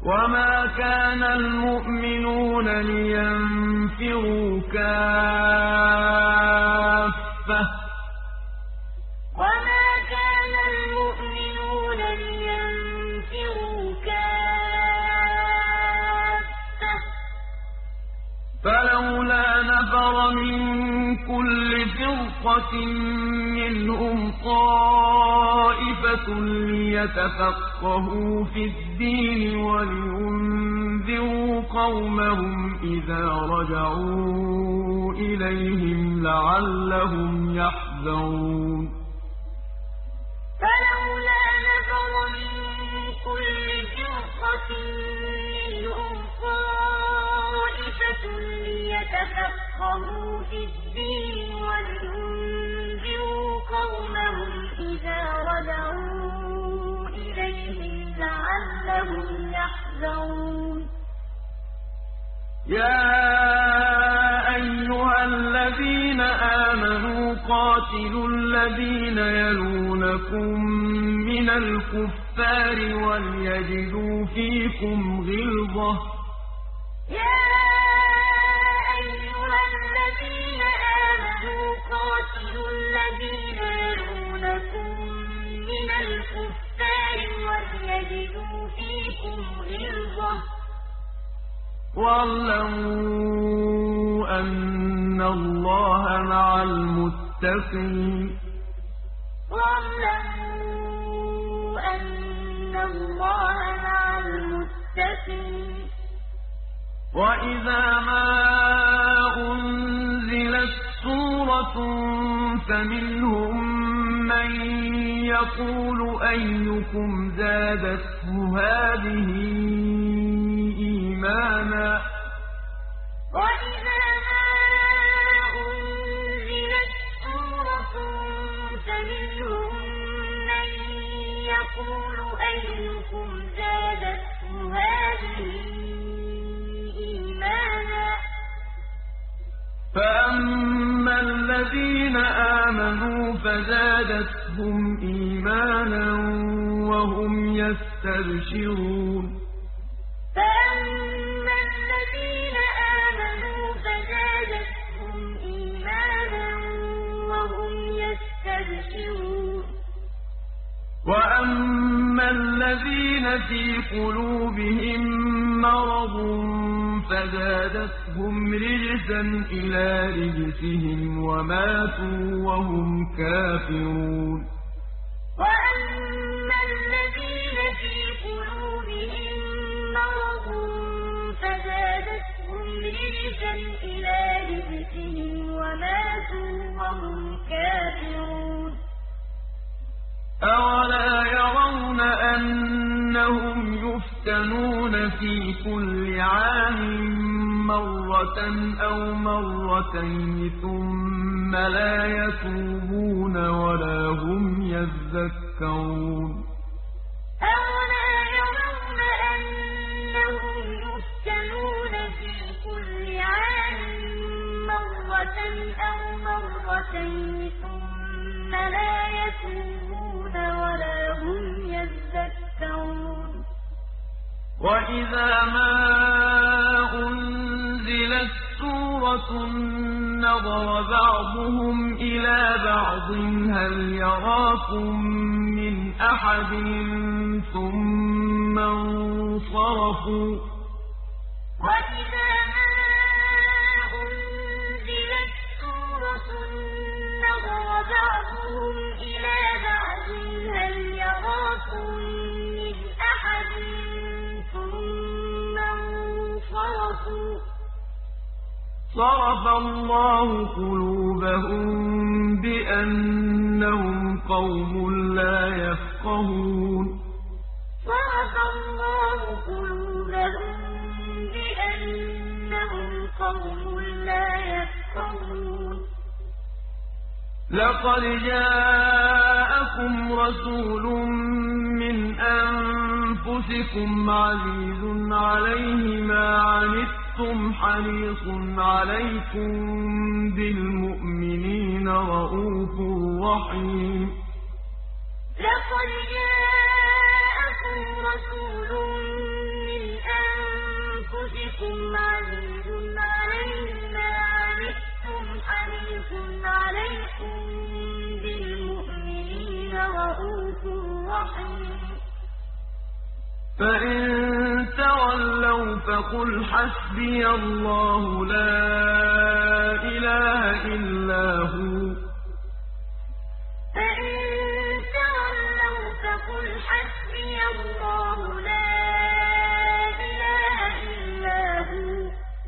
وما كان المؤمنون لينفروا كافة وما كان المؤمنون لينفروا كافة فلولا نفر من كل فرقة منهم طائفة ليتفقهوا في الدين ولينذروا قومهم إذا رجعوا إليهم لعلهم يحذرون فلولا نفر من كل فرقة منهم طائفة ليتفقهوا في الدين ولينذروا قومهم إذا رجعوا إليهم لعلهم يحذرون يا أيها الذين آمنوا قاتلوا الذين يلونكم من الكفار وليجدوا فيكم غلظة يا أيها الذين آمنوا قاتلوا الذين يلونكم من الكفار وليجدوا فيكم غلظة واعلموا أن الله مع المتقين واعلموا أن الله مع المتقين وإذا ما أنزلت سورة فمنهم من يقول أيكم زادته هذه إيمانا وإذا ما أنزلت سورة فمنهم من يقول أيكم زادته هذه إيمانا فأما الذين آمنوا فزادتهم إيمانا وهم يستبشرون فأما الذين آمنوا فزادتهم إيمانا وهم يستبشرون وأما الذين في قلوبهم مرض فزادتهم رجسا إلى رجسهم وماتوا وهم كافرون وأما الذين في قلوبهم مرض فزادتهم رجسا إلى رجسهم وماتوا وهم كافرون أولا يرون أنهم يفتنون في كل عام مرة أو مرتين ثم لا يتوبون ولا هم يذكرون أولا يرون أنهم يفتنون في كل عام مرة أو مرتين ثم لا يتوبون ولا هم يذكرون وإذا ما أنزلت سورة نظر بعضهم إلى بعض هل يراكم من أحد ثم انصرفوا وإذا ما أنزلت سورة نظر بعضهم إلى بعض هل يراكم من أحد ثم انصرفوا صرف الله قلوبهم بأنهم قوم لا يفقهون صرف الله قلوبهم بأنهم قوم لا يفقهون لقد جاءكم رسول من أنفسكم عزيز عليه ما عنتم حريص عليكم بالمؤمنين رءوف رحيم لقد جاءكم رسول من فإن تولوا فقل حسبي الله لا إله إلا هو فإن تولوا فقل حسبي الله لا إله إلا هو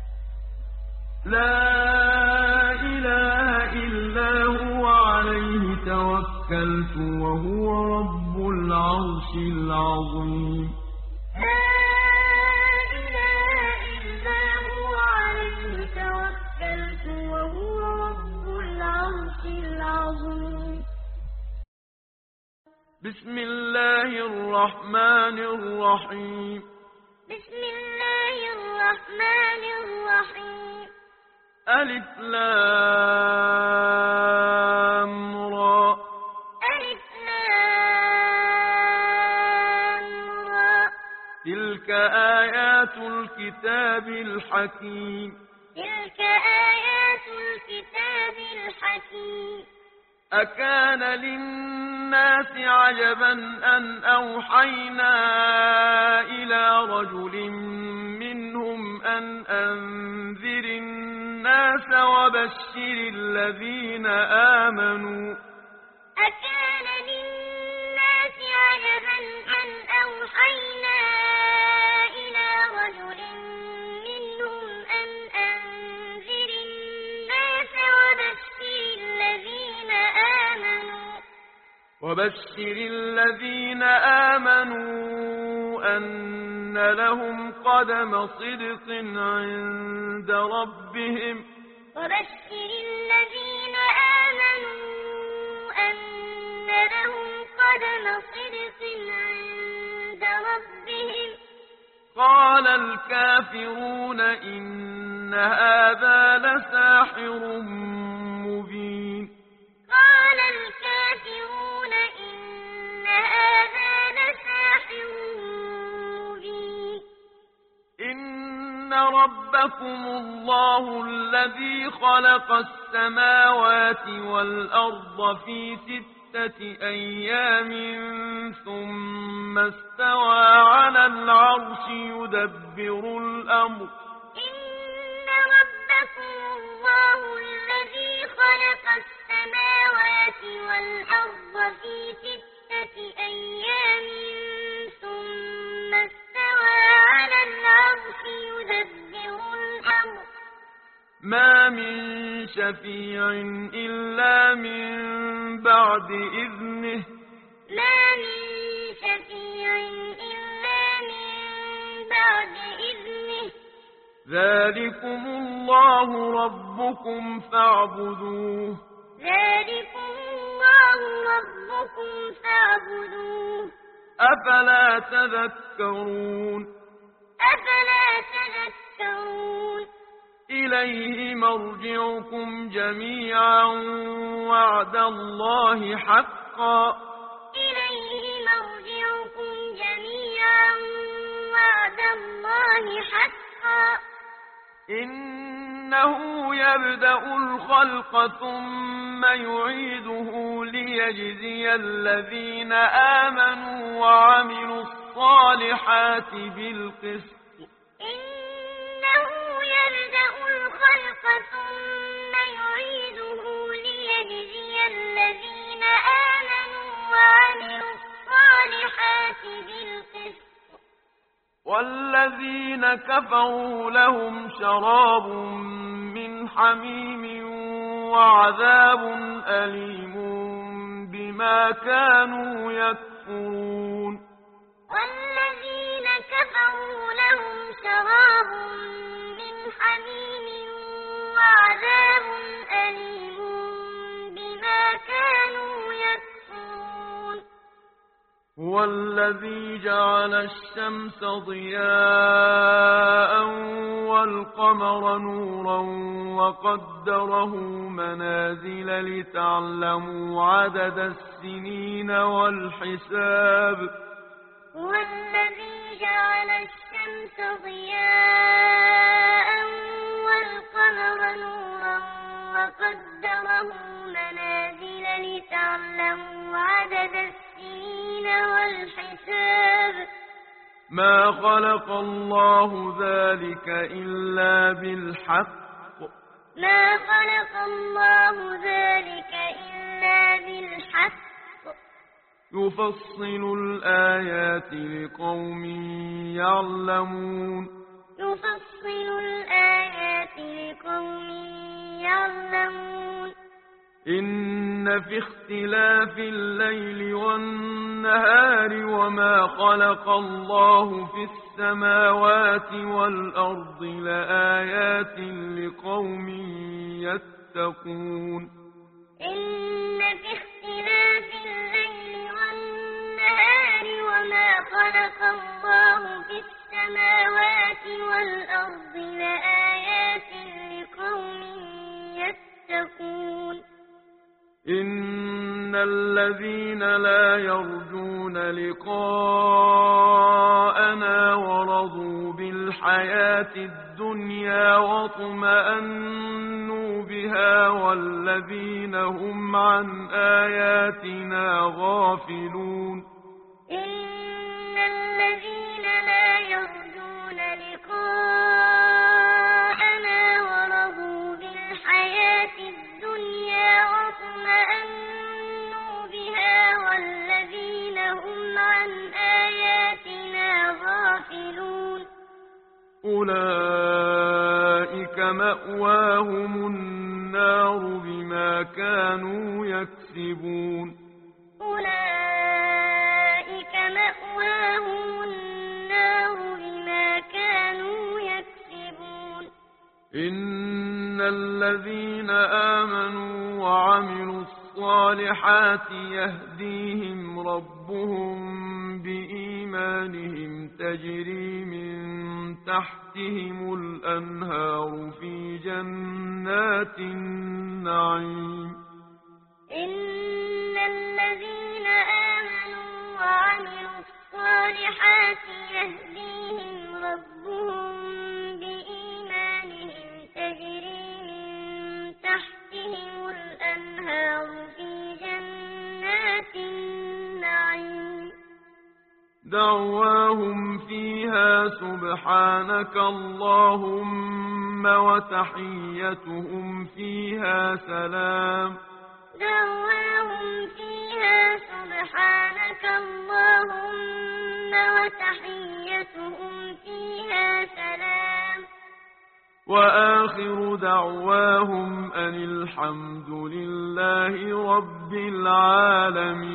لا إله إلا هو عليه توكلت وهو رب العرش العظيم لا إله إلا هو عليه توكلت وهو رب العرش العظيم بسم الله الرحمن الرحيم بسم الله الرحمن الرحيم ألف لام را ألف لام را تلك آيات الكتاب الحكيم تلك آيات الكتاب الحكيم أكان للناس عجبا أن أوحينا إلى رجل منهم أن أنذر الناس وبشر الذين آمنوا أكان للناس عجبا أن أوحينا إلى رجل منهم أن أنذر الناس وبشر الذين آمنوا أن لهم قدم صدق عند ربهم وبشر الذين آمنوا أن لهم قدم صدق عند ربهم قال الكافرون إن هذا لساحر مبين قال الكافرون إن هذا لساحر مبين إن ربكم الله الذي خلق السماوات والأرض في 6 أيام ثم استوى على العرش يدبر الأمر إن ربكم الله الذي خلق السماوات والأرض في 6 أيام ثم استوى على العرش يدبر الأمر ما من شفيع إلا من بعد إذنه ما من شفيع إلا من بعد إذنه ذلكم الله ربكم فاعبدوه ذلكم الله ربكم فاعبدوه أفلا تذكرون أفلا تذكرون إليه مرجعكم جميعا وعد الله حقا إليه مرجعكم جميعا وعد الله حقا إنه يبدأ الخلق ثم يعيده ليجزي الذين آمنوا وعملوا الصالحات بالقسط إنه يبدأ الخلق ثم يعيده ليجزي الذين آمنوا وعملوا الصالحات بالقسط والذين كفروا لهم شراب من حميم وعذاب أليم بما كانوا يكفرون والذين كفروا لهم شراب من حميم وعذاب أليم بما كانوا يكفرون هو الذي جعل الشمس ضياء والقمر نورا وقدره منازل لتعلموا عدد السنين والحساب هو الذي جعل الشمس ضياء والقمر نورا وقدره منازل لتعلموا عدد السنين والحساب ما خلق الله ذلك إلا بالحق ما خلق الله ذلك إلا بالحق يفصل الآيات لقوم يعلمون يفصل الآيات لقوم يعلمون إن في اختلاف الليل والنهار وما خلق الله في السماوات والأرض لآيات لقوم يتقون إن في اختلاف الليل والنهار وما خلق الله في السماوات والأرض لآيات لقوم يتقون إن الذين لا يرجون لقاءنا ورضوا بالحياة الدنيا واطمأنوا بها والذين هم عن آياتنا غافلون إن الذين لا يرجون لقاءنا ورضوا بالحياة الدنيا واطمأنوا بها والذين هم عن آياتنا غافلون أولئك مأواهم النار بما كانوا يكسبون أولئك مأواهم النار بما كانوا يكسبون إن الذين آمنوا وعملوا الصالحات يهديهم ربهم بإيمانهم تجري من تحتهم الأنهار في جنات النعيم إن الذين آمنوا وعملوا الصالحات يهديهم ربهم بإيمانهم تجري من تحتهم الأنهار في جنات النعيم دعواهم فيها سبحانك اللهم وتحيتهم فيها سلام دعواهم فيها سبحانك اللهم وتحيتهم فيها سلام وآخر دعواهم أن الحمد لله رب العالمين